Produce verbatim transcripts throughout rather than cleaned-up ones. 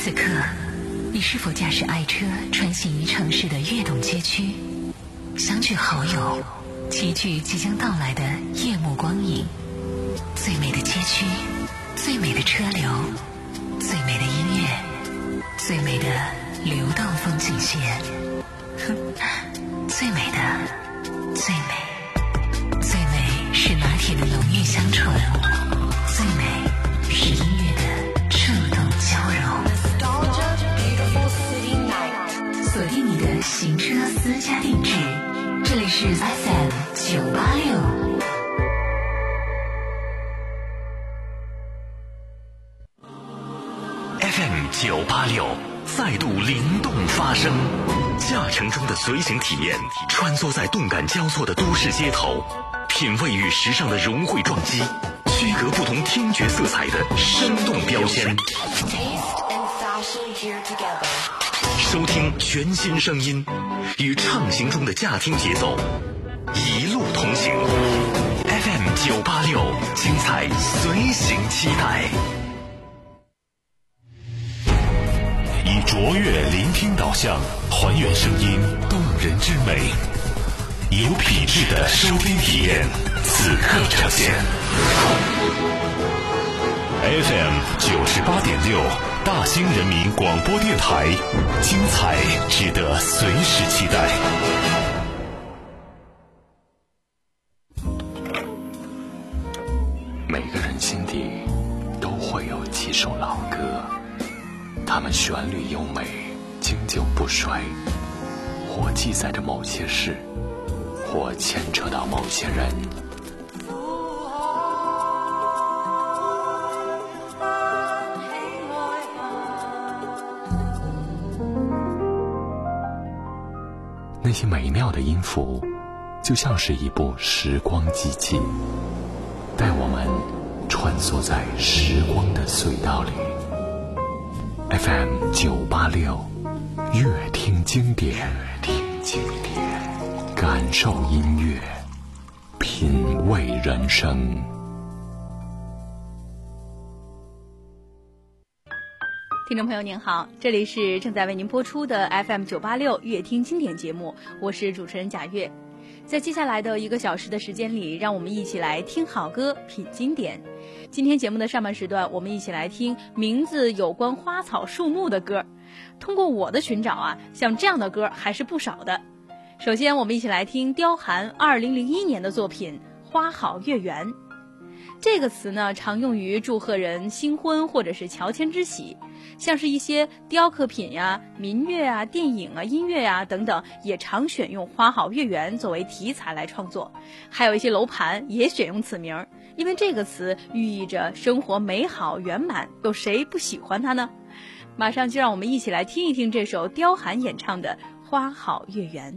此刻，你是否驾驶爱车穿行于城市的跃动街区，相聚好友，齐聚即将到来的夜幕光影？最美的街区，最美的车流，最美的音乐，最美的流动风景线，最美的，最美，最美是拿铁的浓郁香醇，最美是音乐的触动交融。锁定你的行车私家定制，这里是 F M 九八六。 F M 九八六再度灵动发声，驾乘中的随行体验，穿梭在动感交错的都市街头，品味与时尚的融汇撞击，区隔不同听觉色彩的生动标签。收听全新声音，与畅行中的驾听节奏一路同行。F M 九八六，精彩随行期待。以卓越聆听导向，还原声音动人之美，有品质的收听体验，此刻呈现。F M 九十八点六，大兴人民广播电台，精彩值得随时期待。每个人心底都会有几首老歌，它们旋律优美，经久不衰，或记载着某些事，或牵扯到某些人。那些美妙的音符，就像是一部时光机器，带我们穿梭在时光的隧道里。F M 九八六，乐听经典，乐听经典，感受音乐，品味人生。 听众朋友您好，这里是正在为您播出的 F M 九八六乐听经典节目，我是主持人贾月。在接下来的一个小时的时间里，让我们一起来听好歌，品经典。今天节目的上半时段，我们一起来听名字有关花草树木的歌。通过我的寻找啊，像这样的歌还是不少的。首先我们一起来听刁寒二零零一年的作品《花好月圆》。这个词呢，常用于祝贺人新婚或者是乔迁之喜，像是一些雕刻品呀、民乐啊、电影啊、音乐啊等等，也常选用花好月圆作为题材来创作。还有一些楼盘也选用此名，因为这个词寓意着生活美好圆满，有谁不喜欢它呢？马上就让我们一起来听一听这首刁寒演唱的《花好月圆》。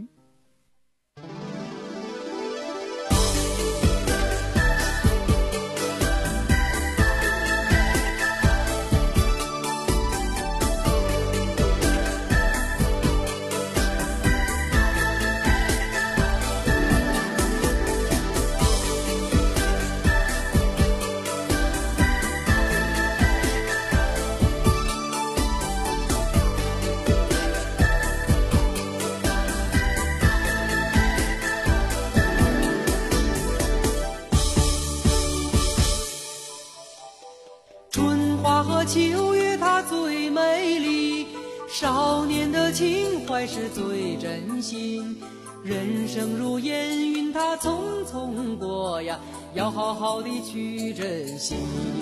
秋月它最美丽，少年的情怀是最真心。人生如烟云，它匆匆过呀，要好好的去珍惜。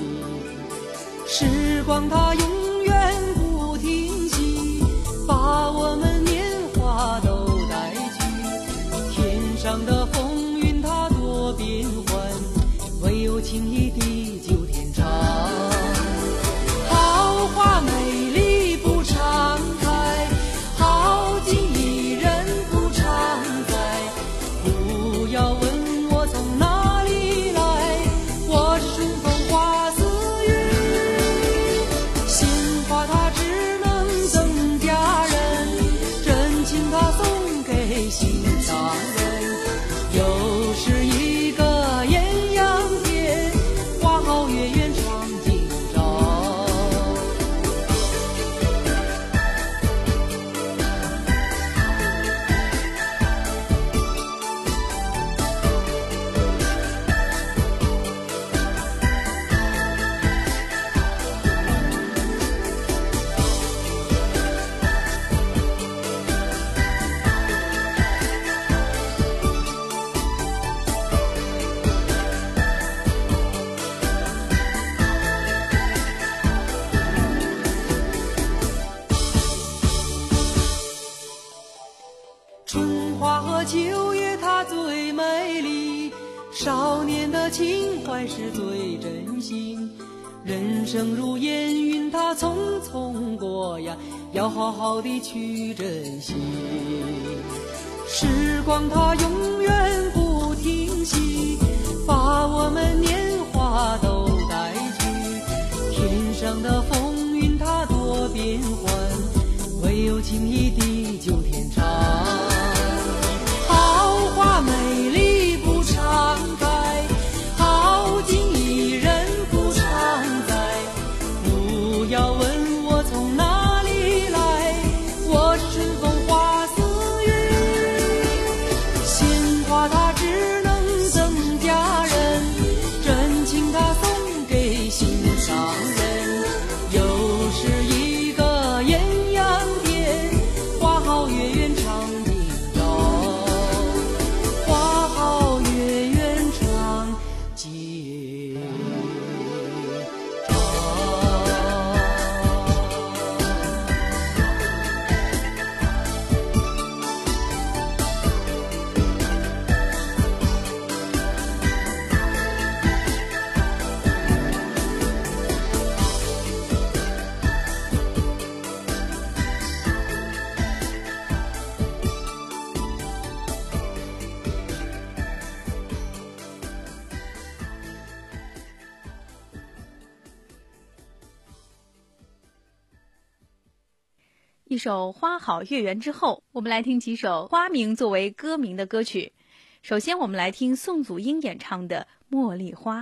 时光它永远不停息，把我们年华都带去。天上的风云它多变幻，唯有情谊地久天长。花美丽不常开，好景宜人不常在。不要问我从哪里来，我是顺风花似云。 秋叶它最美丽，少年的情怀是最真心。人生如烟云，它匆匆过呀，要好好的去珍惜。时光它永远不停息，把我们年华都带去。天上的风云它多变幻，唯有情谊地久天长。好花美丽不常开，好景宜人不常在。不要问我从哪里来，我是春风花似云。鲜花它只能增加人，真情它送给心上人。又是一个艳阳天，花好月圆长今朝，花好月圆长今朝。 一首《花好月圆》之后，我们来听几首花名作为歌名的歌曲。首先我们来听宋祖英演唱的《茉莉花》。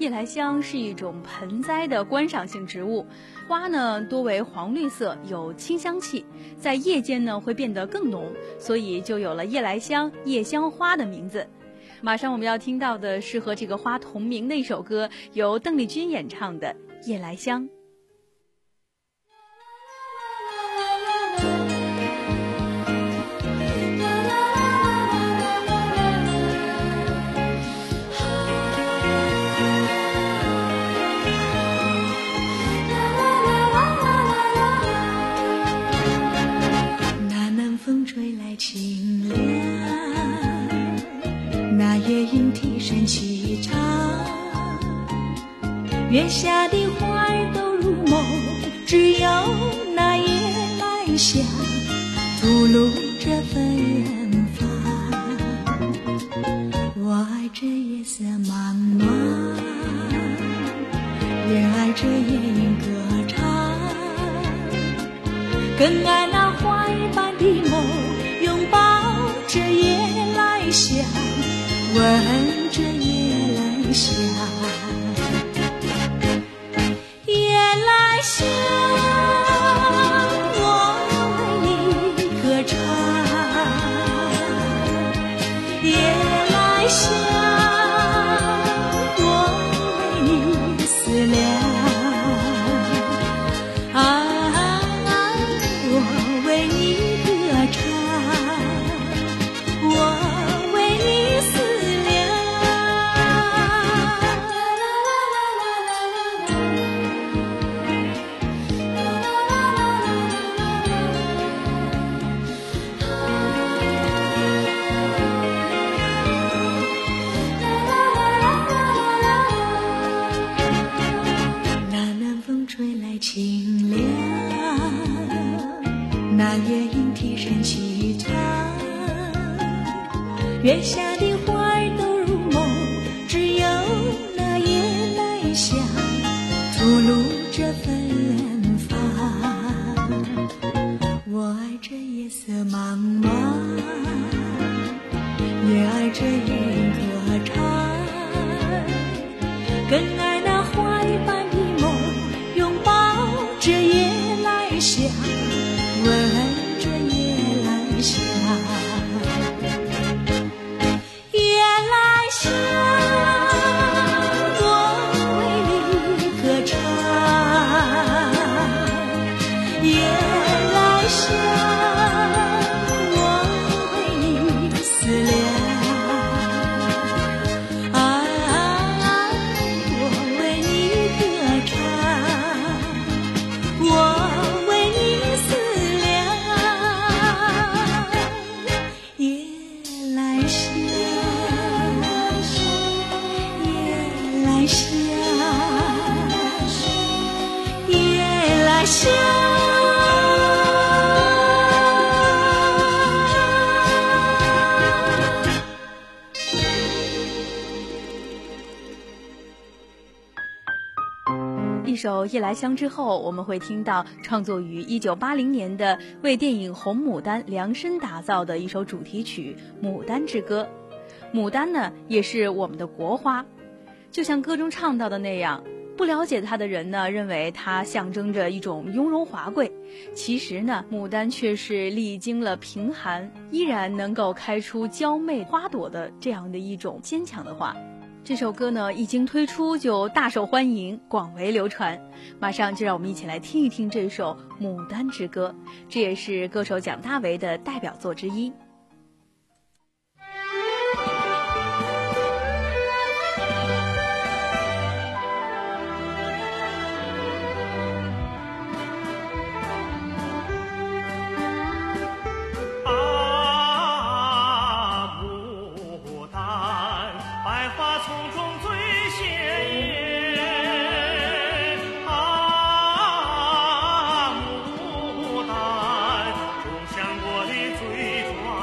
夜来香是一种盆栽的观赏性植物，花呢多为黄绿色，有清香气，在夜间呢会变得更浓，所以就有了夜来香、夜香花的名字。马上我们要听到的是和这个花同名的一首歌，由邓丽君演唱的《夜来香》。 那南风吹来清凉，那夜莺啼声齐唱，月下的花儿都入梦，只有那夜来香吐露着芬芳。我爱这夜色茫茫，也爱这夜莺歌唱，更爱那花儿般的梦，拥抱这夜来香，闻着夜来香。夜来香，我为你歌唱。夜来香，我为你思量。啊，我为你歌唱，我为你思量。那南风吹来清凉，那夜莺啼声齐唱，月下的花儿都入梦，只有那夜来香吐露着芬芳。我爱这夜色茫茫，也爱这夜莺歌唱，更爱那花儿般的梦，拥抱着夜来香，闻着夜来香。夜来香，我为你歌唱。夜来香，我为你思量。啊，我为你歌唱，我为你思量。夜来香，夜来香，夜来香。 一首《夜来香》之后，我们会听到创作于一九八零年的为电影《红牡丹》量身打造的一首主题曲《牡丹之歌》。牡丹呢，也是我们的国花，就像歌中唱到的那样，不了解它的人呢，认为它象征着一种雍容华贵。其实呢，牡丹却是历经了贫寒，依然能够开出娇媚花朵的这样的一种坚强的花。这首歌呢，一经推出就大受欢迎，广为流传。马上就让我们一起来听一听这首《牡丹之歌》，这也是歌手蒋大为的代表作之一。 中香国的最壮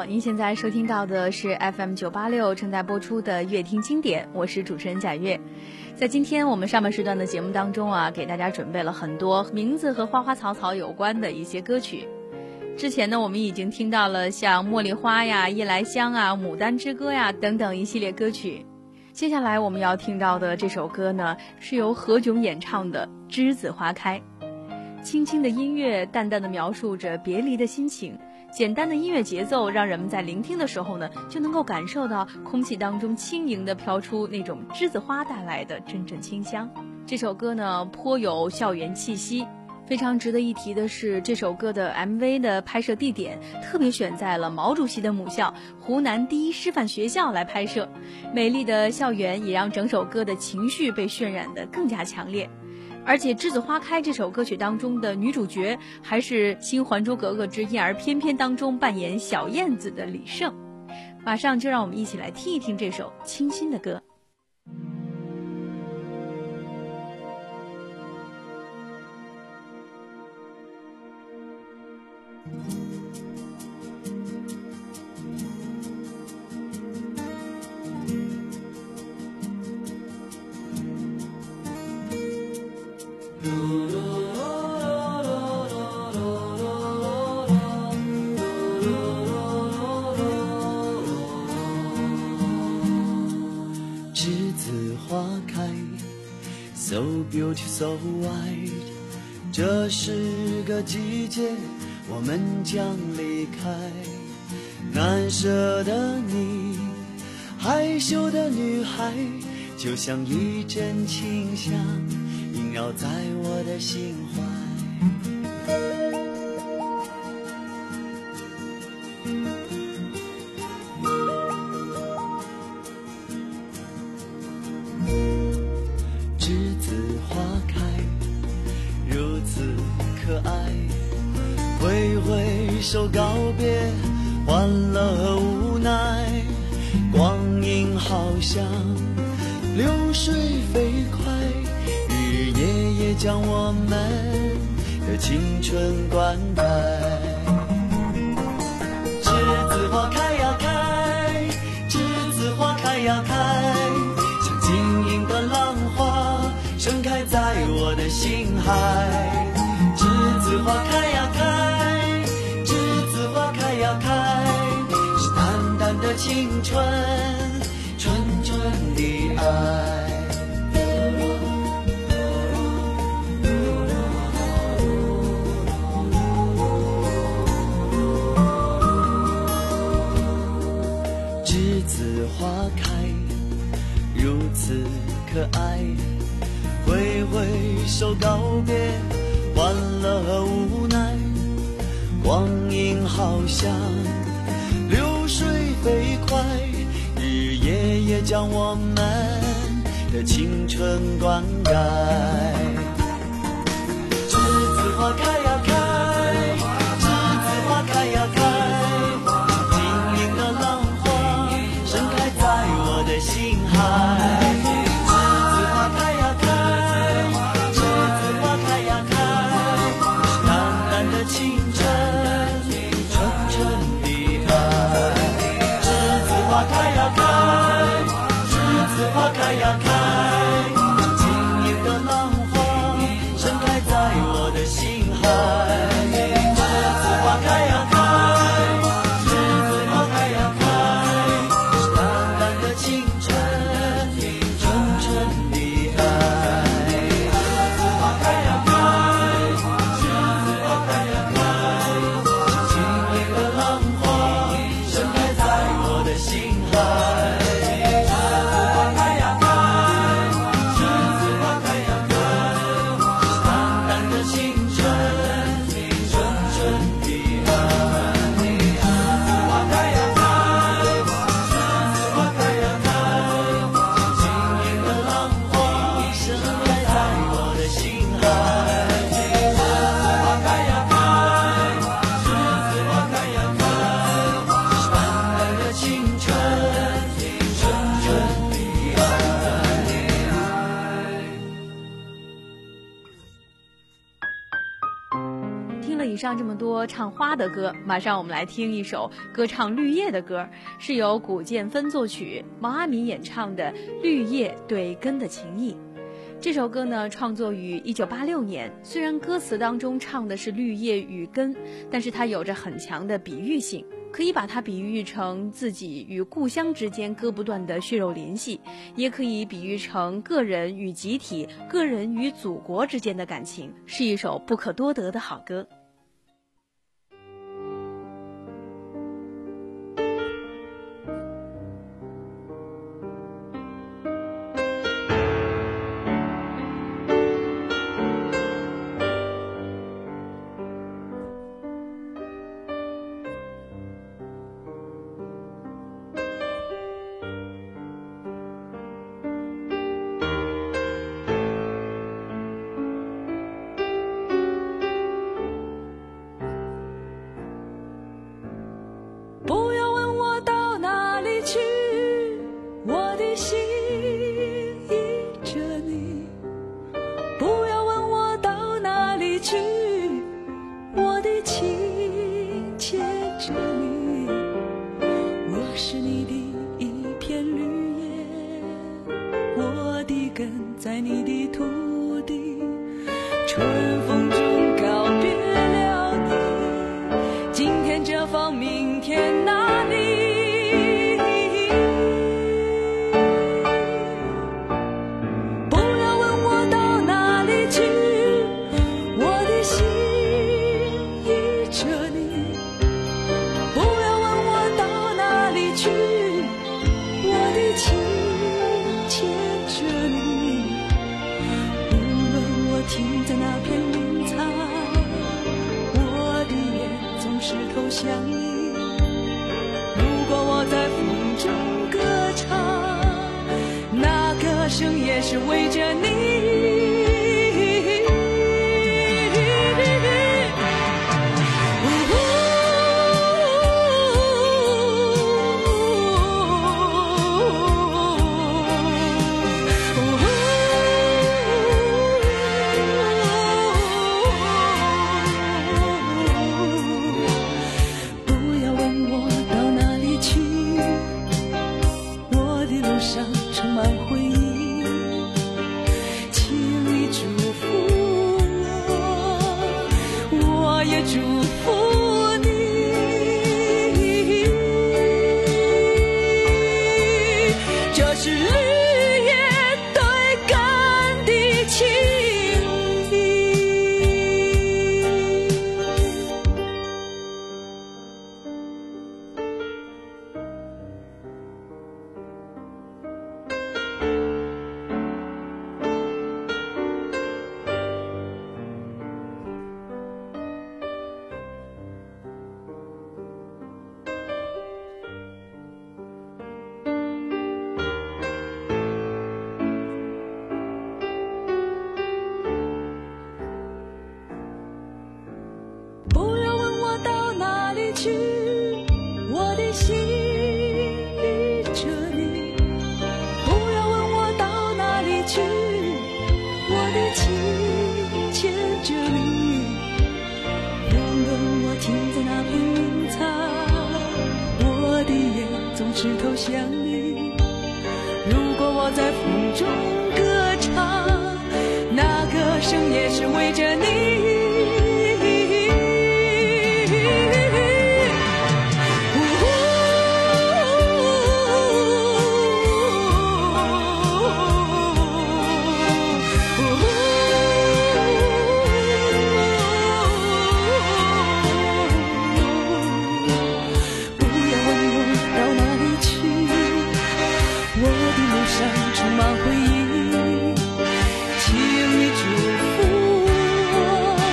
好，您现在收听到的是 F M 九八六正在播出的乐听经典，我是主持人贾月。在今天我们上半时段的节目当中啊，给大家准备了很多名字和花花草草有关的一些歌曲。之前呢，我们已经听到了像茉莉花呀、夜来香啊、牡丹之歌呀等等一系列歌曲。接下来我们要听到的这首歌呢，是由何炅演唱的《栀子花开》。轻轻的音乐淡淡的描述着别离的心情，简单的音乐节奏让人们在聆听的时候呢，就能够感受到空气当中轻盈地飘出那种栀子花带来的阵阵清香。这首歌呢，颇有校园气息。非常值得一提的是，这首歌的 M V 的拍摄地点特别选在了毛主席的母校湖南第一师范学校来拍摄，美丽的校园也让整首歌的情绪被渲染得更加强烈。而且《栀子花开》这首歌曲当中的女主角还是新《还珠格格之燕儿翩翩》当中扮演小燕子的李晟。马上就让我们一起来听一听这首清新的歌。 栀子花开 So beautiful, so white 这是个季节我们将离开难舍的你害羞的女孩就像一阵清香萦绕在我的心怀栀子花开如此可爱挥挥手告别欢乐和无奈光阴好像流水飞快日夜夜将我们的青春灌溉栀子花开呀开栀子花开呀开像晶莹的浪花盛开在我的心海栀子花开呀开栀子花开呀开是淡淡的青春纯纯的爱栀子花开如此可爱挥挥手告别欢乐和无奈光阴好像流水飞快日夜夜将我们的青春灌溉栀子花开呀开栀子花开呀开晶莹的浪花盛开在我的心海花开呀开晶莹的浪花盛开在我的心海上这么多唱花的歌，马上我们来听一首歌唱绿叶的歌，是由古建芬作曲，毛阿敏演唱的《绿叶对根的情谊》。这首歌呢，创作于一九八六年，虽然歌词当中唱的是绿叶与根，但是它有着很强的比喻性，可以把它比喻成自己与故乡之间割不断的血肉联系，也可以比喻成个人与集体、个人与祖国之间的感情，是一首不可多得的好歌。 在你的土地，春风中告别了你，今天这方，明天那里。不要问我到哪里去，我的心依着你。不要问我到哪里去，我的情牵着你。停在那片云彩，我的眼总是投向你。如果我在风中歌唱，那歌声也是为着你。投向你，如果我在风中歌唱，那歌声也是为着你。充满回忆，请你祝福我。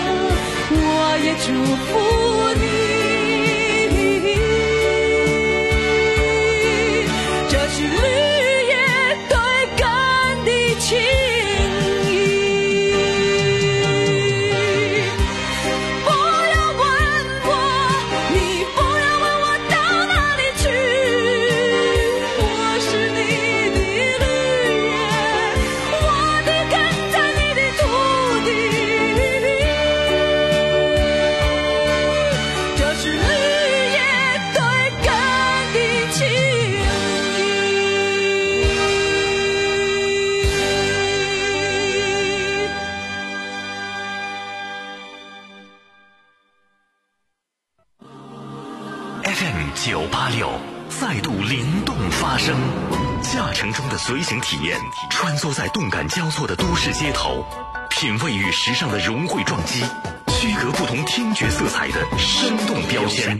六再度灵动发声，驾乘中的随行体验，穿梭在动感交错的都市街头，品味与时尚的融汇撞击，区隔不同听觉色彩的生动标签。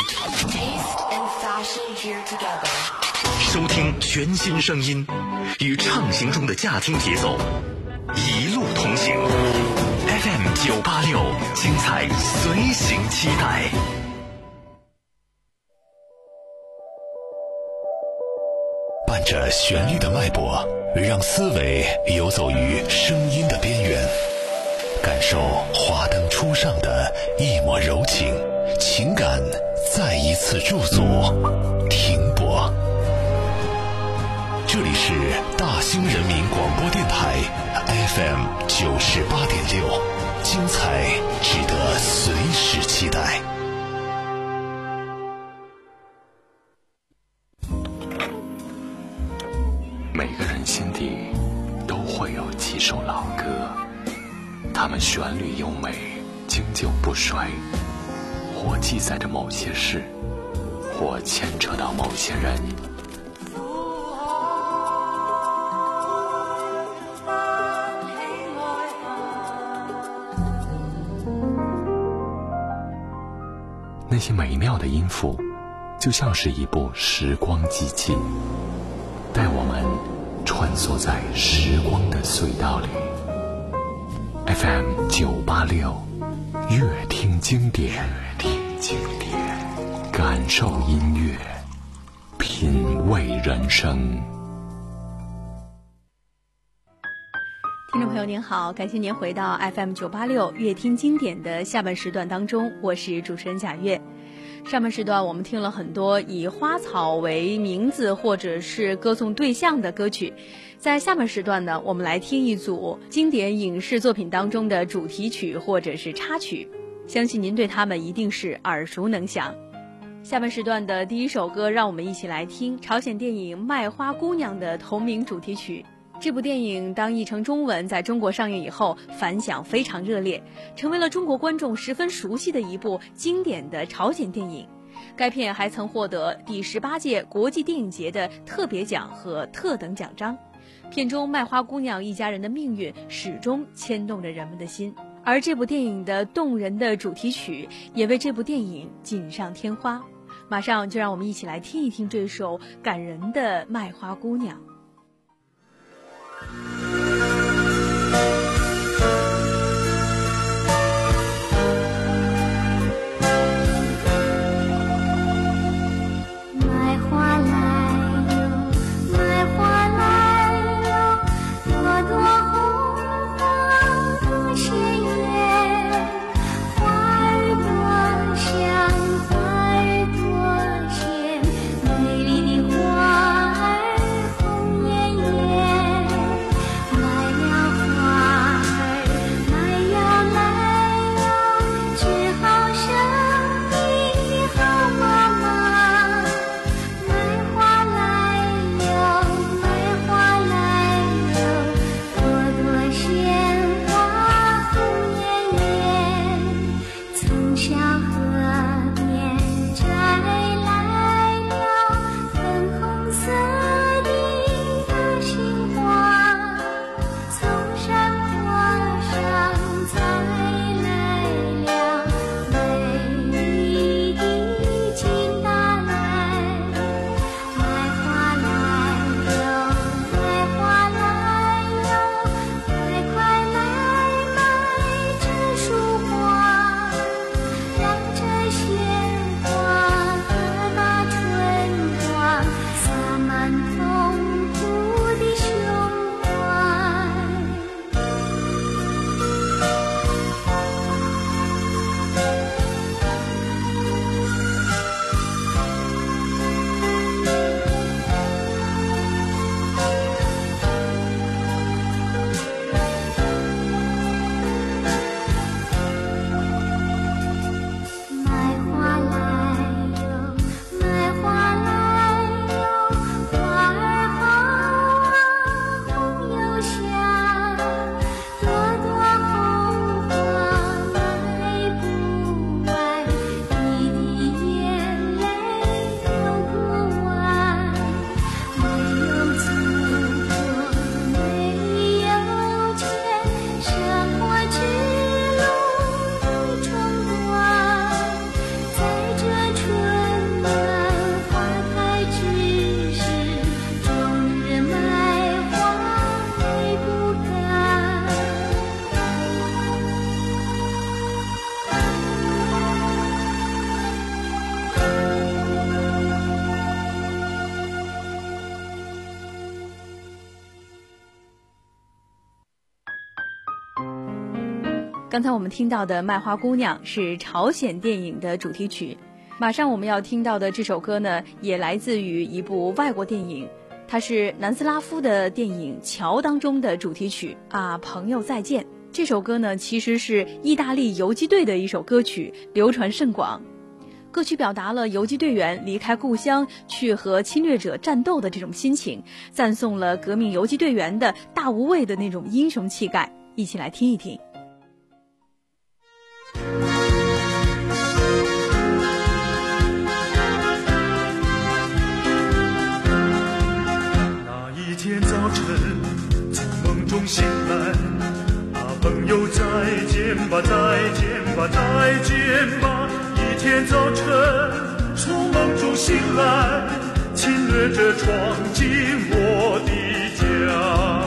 收听全新声音，与畅行中的驾听节奏，一路同行。F M 九八六，精彩随行期待。伴着旋律的脉搏，让思维游走于声音的边缘，感受华灯初上的一抹柔情，情感再一次驻足停泊。这里是大兴人民广播电台 F M 九十八点六，精彩值得随时期待。每个人心底都会有几首老歌，它们旋律优美，经久不衰，或记载着某些事，或牵扯到某些人。那些美妙的音符，就像是一部时光机器，带我们穿梭在时光的隧道里。 F M 九八六，乐听经典，乐听经典，感受音乐，品味人生。 听众朋友您好，感谢您回到 F M 九八六乐听经典的下半时段当中，我是主持人贾月。上半时段我们听了很多以花草为名字或者是歌颂对象的歌曲，在下半时段呢，我们来听一组经典影视作品当中的主题曲或者是插曲，相信您对他们一定是耳熟能详。下半时段的第一首歌，让我们一起来听朝鲜电影《卖花姑娘》的同名主题曲。这部电影当译成中文在中国上映以后，反响非常热烈，成为了中国观众十分熟悉的一部经典的朝鲜电影。该片还曾获得第十八届国际电影节的特别奖和特等奖章。片中卖花姑娘一家人的命运始终牵动着人们的心，而这部电影的动人的主题曲也为这部电影锦上添花。马上就让我们一起来听一听这首感人的《卖花姑娘》。 卖花来哟，卖花来哟，朵朵红花多鲜艳，花儿多香，花儿多鲜，美丽的花儿红刚才我们听到的《卖花姑娘》是朝鲜电影的主题曲，马上我们要听到的这首歌呢，也来自于一部外国电影，它是南斯拉夫的电影《桥》当中的主题曲啊，朋友再见。这首歌呢，其实是意大利游击队的一首歌曲，流传甚广。歌曲表达了游击队员离开故乡去和侵略者战斗的这种心情，赞颂了革命游击队员的大无畏的那种英雄气概。一起来听一听。 那一天早晨从梦中醒来，朋友再见吧，再见吧，再见吧。一天早晨从梦中醒来，侵略者闯进我的家。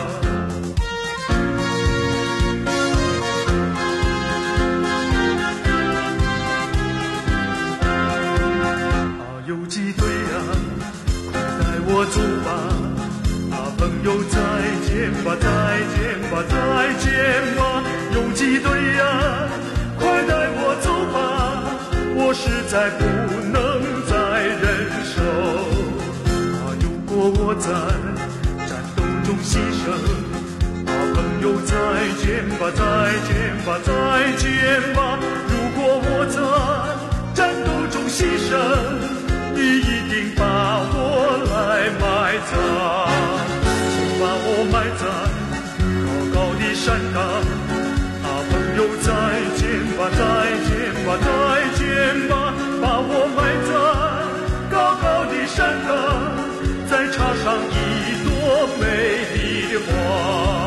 啊，游击队啊，快带我走吧。朋友再见吧，再见吧，再见吧，游击队呀，快带我走吧，我实在不能再忍受。啊，如果我在战斗中牺牲，啊，朋友再见吧，再见吧，再见吧，如果我在战斗中牺牲，你一定把我来埋葬。把我埋在高高的山岗，啊，朋友再见吧，再见吧，再见吧，把我埋在高高的山岗，再插上一朵美丽的花。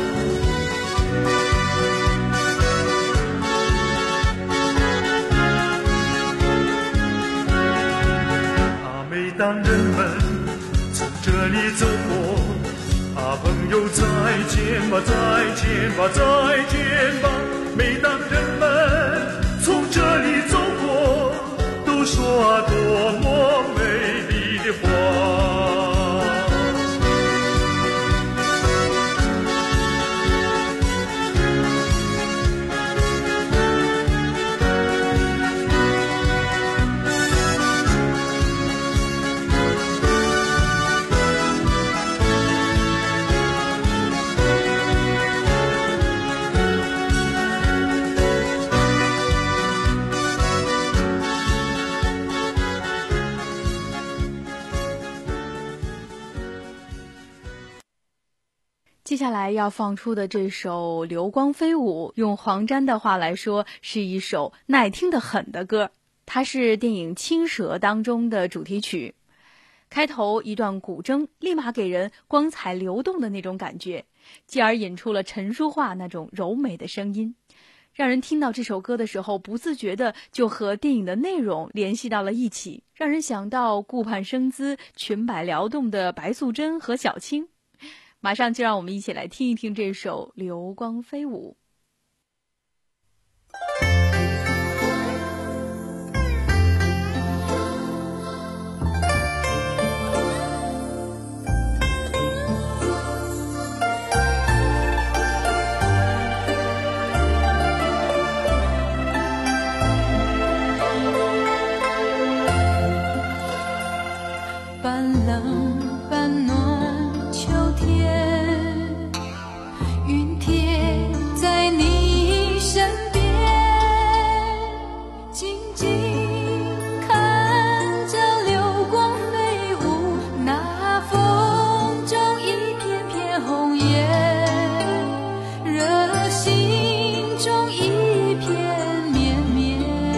啊，每当人们从这里走过，啊，朋友再见吧，再见吧，再见吧，每当人们从这里走过，都说啊，多么美丽的花。 接下来要放出的这首《流光飞舞》，用黄沾的话来说，是一首耐听得很的歌。它是电影《青蛇》当中的主题曲。开头一段古筝，立马给人光彩流动的那种感觉，继而引出了陈淑桦那种柔美的声音，让人听到这首歌的时候，不自觉的就和电影的内容联系到了一起，让人想到顾盼生姿、裙摆撩动的白素贞和小青。马上就让我们一起来听一听这首《流光飞舞》。 半冷半暖秋天，云贴在你身边，静静看着流光飞舞，那风中一片片红叶，热心中一片绵绵，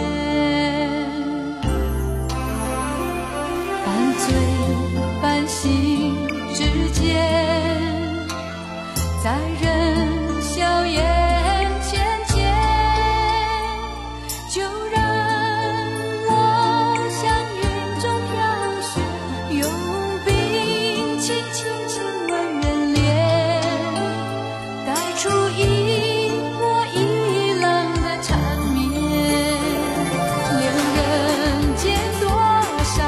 半醉半醒之间，在人笑颜浅浅，就让我向云中飘雪，用冰轻轻亲吻人脸，带出一波一浪的缠绵，恋人间多少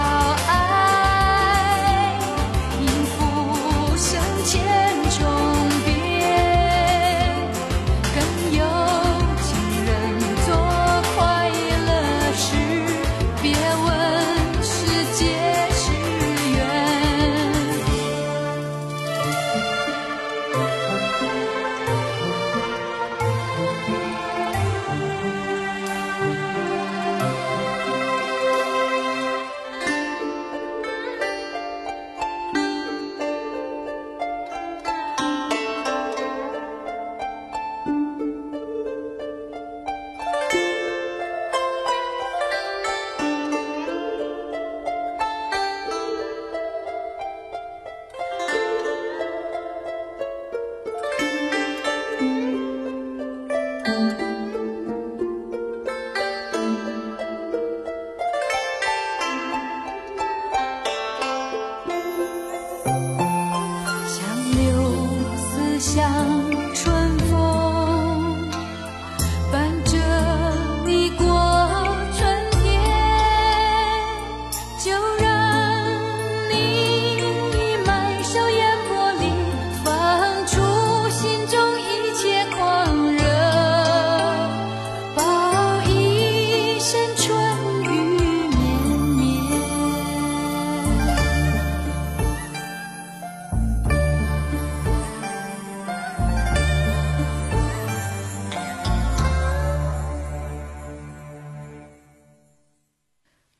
爱，因浮生千重变，更有情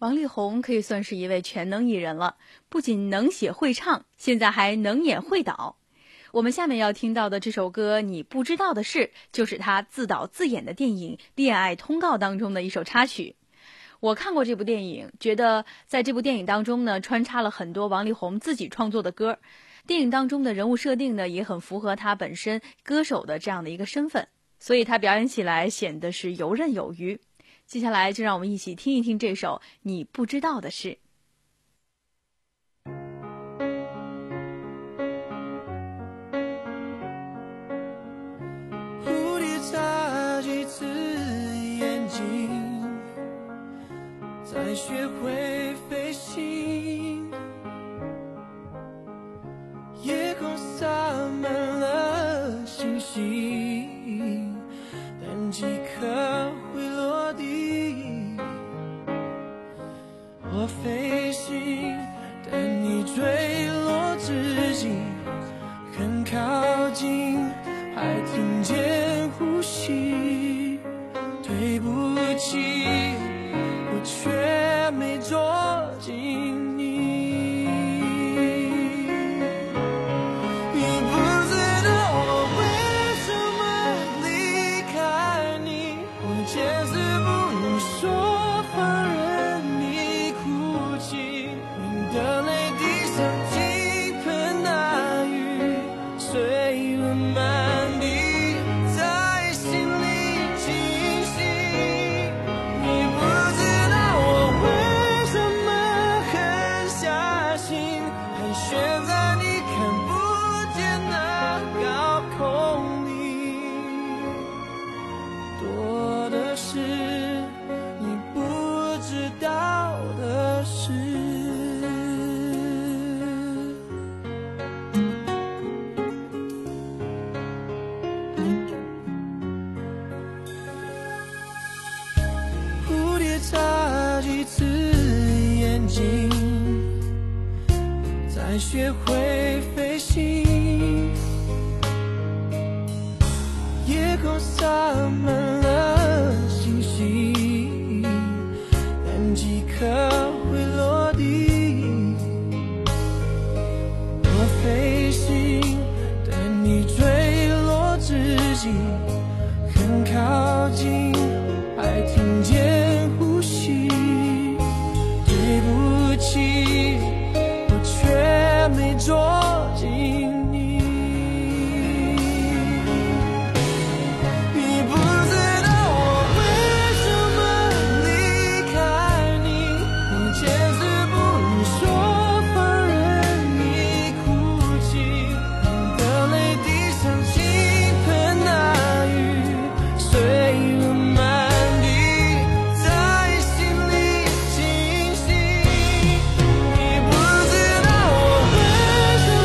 王力宏可以算是一位全能艺人了，不仅能写会唱，现在还能演会导。我们下面要听到的这首歌《你不知道的事》，就是他自导自演的电影《恋爱通告》当中的一首插曲。我看过这部电影，觉得在这部电影当中呢，穿插了很多王力宏自己创作的歌。电影当中的人物设定呢，也很符合他本身歌手的这样的一个身份，所以他表演起来显得是游刃有余。接下来就让我们一起听一听这首《你不知道的事》。 蝴蝶眨几次眼睛，才学会飞行。夜空洒满了星星，但几颗会落地。我飞行，但你坠落之际很靠近，还听见呼吸。对不起，我却没捉紧你。你不知道我为什么离开你，我坚持不能说放任你哭泣。你的泪滴像倾盆大雨，碎了满地。才学会飞行，夜空洒满了星星，但几颗会落地。我飞行，但你坠落之际很靠近，还听见呼吸。对不起，却没捉紧你。你不知道我为什么离开你，我坚持不能说放任你哭泣。你的泪滴像倾盆大雨，碎了满地，在心里清晰。你不知道我为什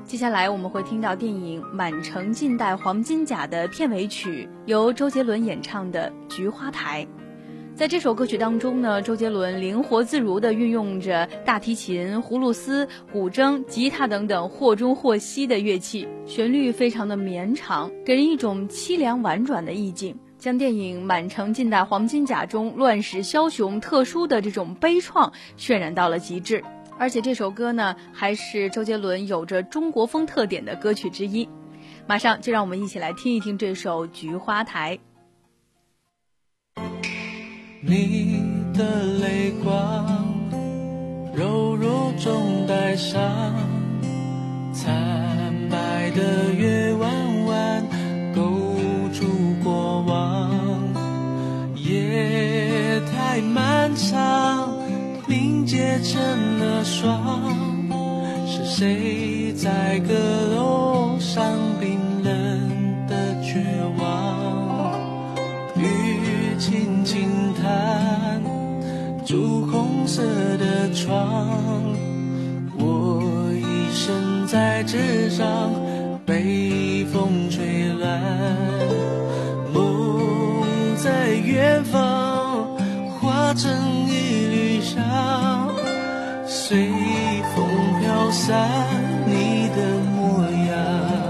接下来我们会听到电影《满城尽带黄金甲》的片尾曲，由周杰伦演唱的《菊花台》。在这首歌曲当中呢，周杰伦灵活自如地运用着大提琴、葫芦丝、古筝、吉他等等或中或西的乐器，旋律非常的绵长，给人一种凄凉婉转的意境，将电影《满城尽带黄金甲》中乱世枭雄特殊的这种悲怆渲染到了极致。而且这首歌呢，还是周杰伦有着中国风特点的歌曲之一。马上就让我们一起来听一听这首《菊花台》。 你的泪光柔弱中带伤，惨白的月弯弯勾住过往，夜太漫长，凝结成了霜，是谁在阁楼上冰冷的绝望？雨轻轻弹朱红色的窗，我一生在纸上被风吹乱，梦在远方化成一缕香，随风飘散你的模样。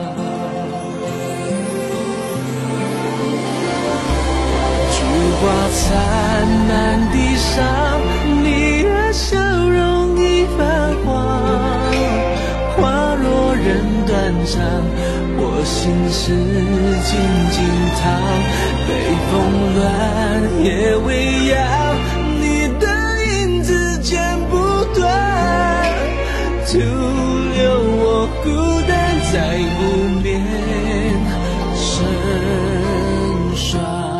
菊花残满地上，你的笑容已泛黄，花若人断肠，我心事静静躺，北风乱夜未央，你的影子剪不断，徒留我孤单在无眠深霜。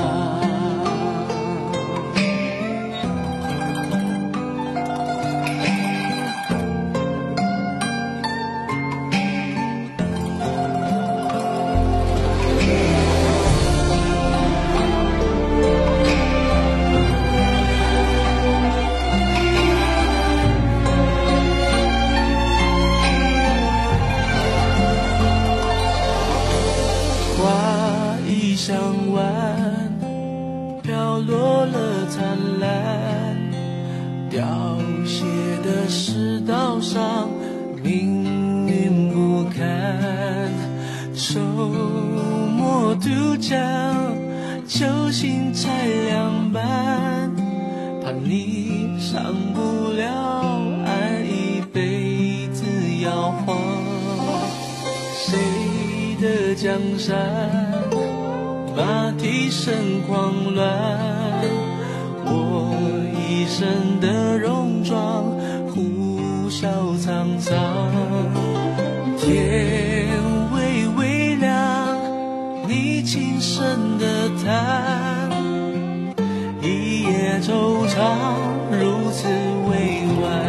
向晚飘落了灿烂，凋谢的世道上命运不堪，愁墨渡江，酒醒才凉半，怕你上不了岸，一辈子摇晃，谁的江山马蹄声狂乱，我一生的戎装呼啸沧桑，天微微亮，你轻声的叹，一夜惆怅如此委婉，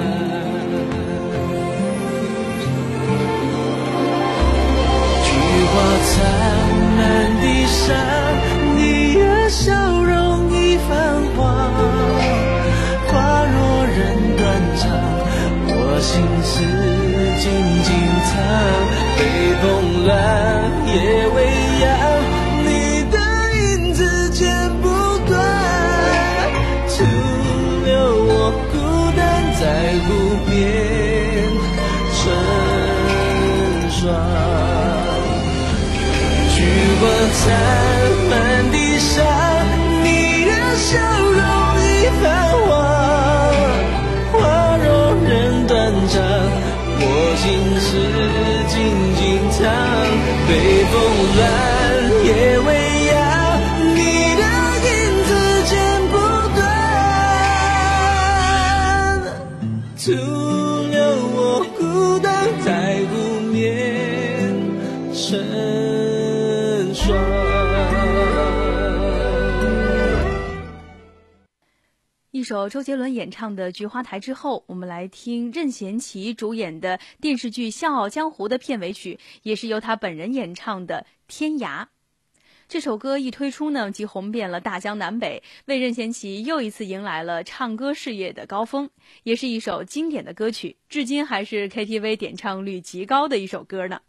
菊花残满地上，你的笑容已泛黄，花若人断肠，我心事静静藏，北风乱夜未央，你的影子剪不断，徒留我孤单在湖边成双。菊花残满地上，你的笑容已泛黄，花若人断肠，我心事静静藏，北风乱夜未央，你的影子剪不断，徒留我孤单在湖面成双。 一首周杰伦演唱的《菊花台》之后，我们来听任贤齐主演的电视剧《笑傲江湖》的片尾曲，也是由他本人演唱的《天涯》。 这首歌一推出呢，即红遍了大江南北，为任贤齐又一次迎来了唱歌事业的高峰，也是一首经典的歌曲，至今还是 K T V 点唱率极高的一首歌呢。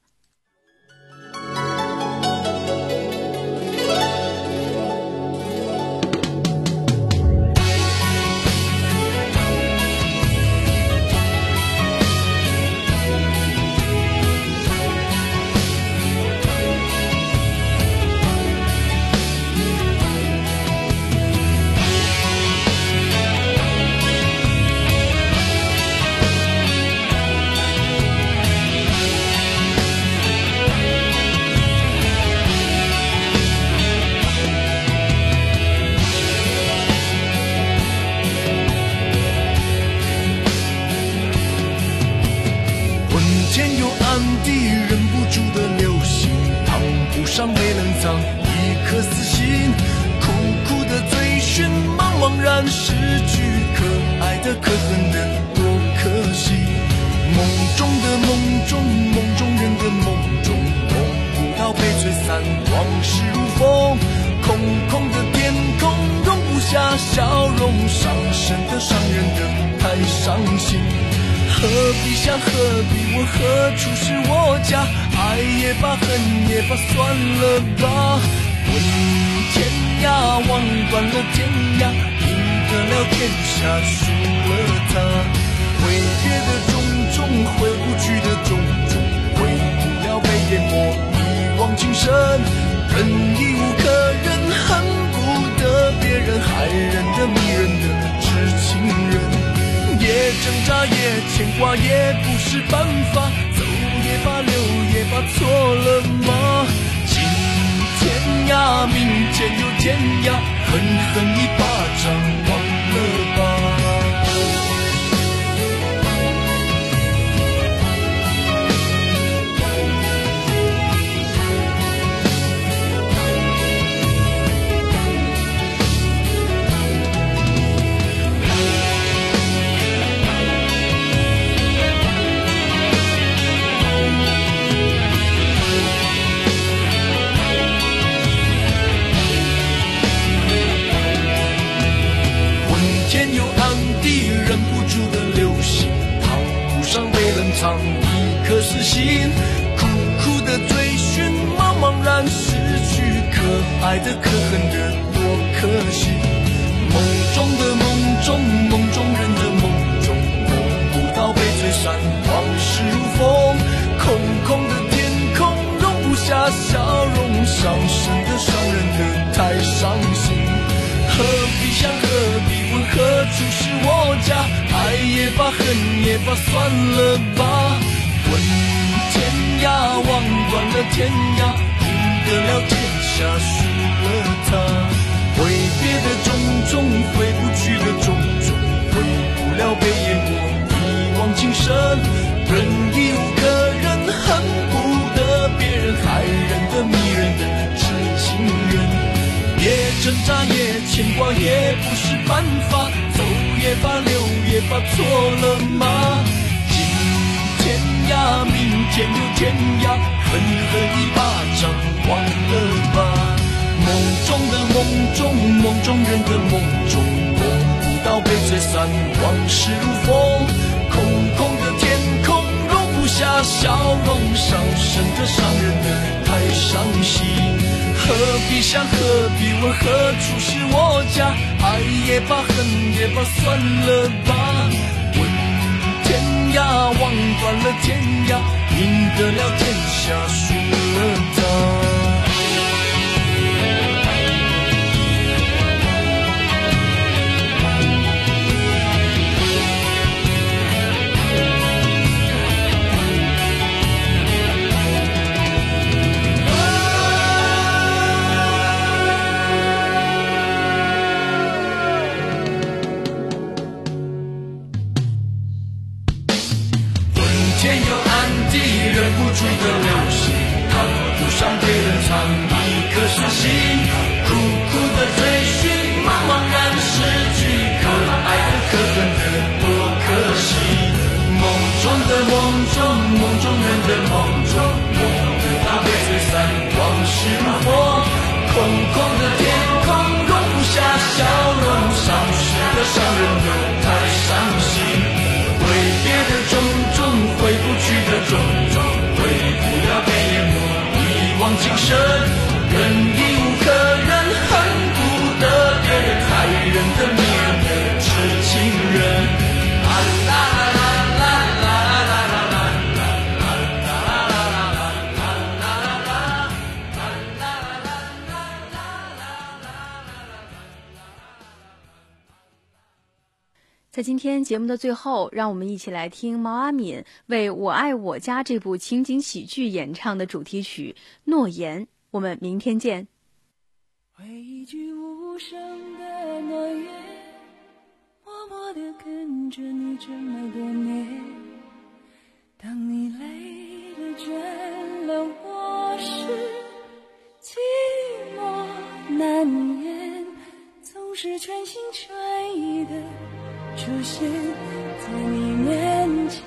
上没能藏一颗死心，苦苦的追寻，茫茫然失去，可爱的可恨的多可惜。梦中的梦中，梦中人的梦中，梦不到被吹散，往事如风，空空的天空容不下笑容，伤神的伤人的太伤心。何必想何必我何处是我家，爱也罢恨也罢算了吧。问天涯望断了天涯，赢得了天下输了他。挥别的种种回不去的种种，回不了被淹没一往情深。人已无可忍，恨不得别人害人的迷人的痴情人。也挣扎也牵挂也不是办法，走也罢留也罢错了吗？今天涯明天又天涯，狠狠一巴掌忘了吧。藏一颗死心，苦苦的追寻，茫茫然失去，可爱的可恨的多可惜。梦中的梦中，梦中人的梦中，梦不到被吹散，往事如风，空空的天空容不下笑容，伤神的伤人的太伤心。何必想何必问何处是我家，爱也罢恨也罢算了吧。问天涯望断了天涯，赢得了天下输了他。挥别的种种回不去的种种，回不了被淹没一往情深。人已无可忍，恨不得别人害人的迷人的痴情人。也挣扎也牵挂也不是办法，走也罢留也罢错了吗？今天涯明天又天涯，狠狠一巴掌忘了吧。梦中的梦中，梦中人的梦中，梦不到被吹散，往事如风，空空的天空容不下笑容，伤神的伤人的太伤心。何必想何必问何处是我家，爱也罢恨也罢算了吧。问天涯望断了天涯，赢得了天下输了他。天有暗地，忍不住的流星，它不上被人藏一颗死心，苦苦的追寻，茫茫然失去，可爱的可恨的多可惜。梦中的梦中，梦中人的梦中，梦不到被吹散，往事如风，空在今天节目的最后，让我们一起来听毛阿敏为《我爱我家》这部情景喜剧演唱的主题曲《诺言》。我们明天见。 为一句无声的诺言，默默地跟着你这么多年。当你累了倦了，我是寂寞难言，总是全心全意的出现在你面前。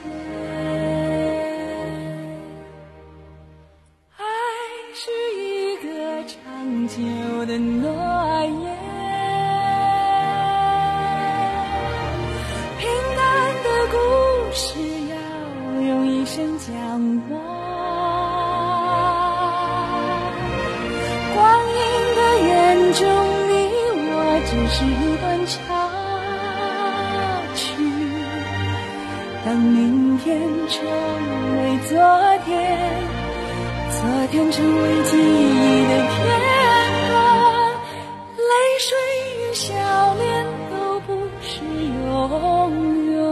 爱是一个长久的诺言，平淡的故事要用一生讲完，光阴的眼中你我只是一段插曲，当明天成为昨天，昨天成为记忆的片段，泪水与笑脸都不是永远。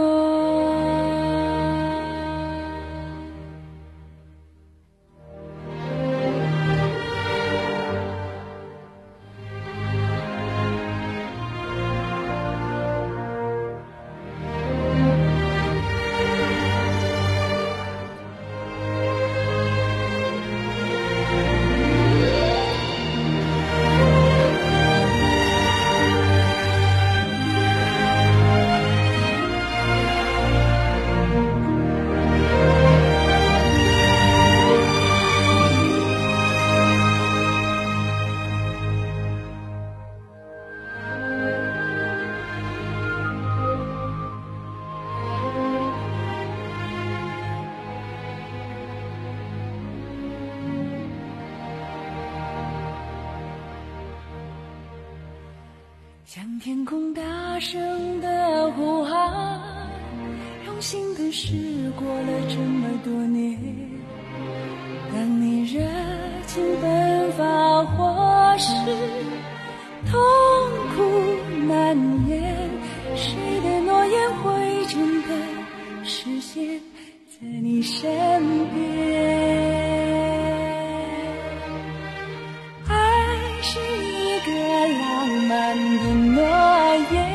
向天空大声地呼喊，用心的事过了这么多年。当你热情奔发，或是痛苦难言，谁的诺言会真的实现在你身边？爱是一个浪漫的诺言，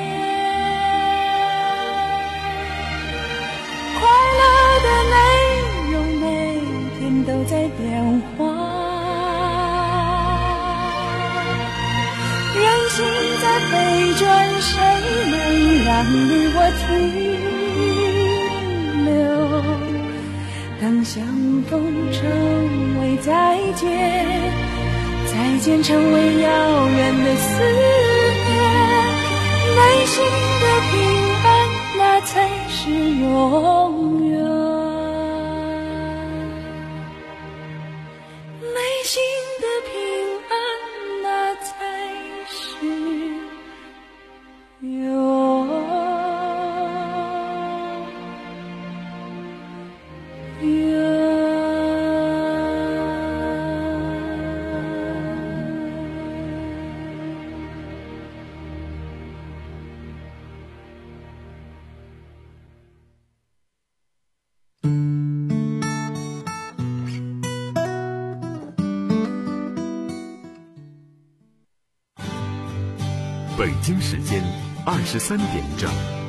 快乐的内容每天都在变化，人心在飞转，谁能让你我停留？当相逢成为再见，再见成为遥远的思念，内心的平安那才是永远，内心的平安那才是永远。 北京时间二十三点整。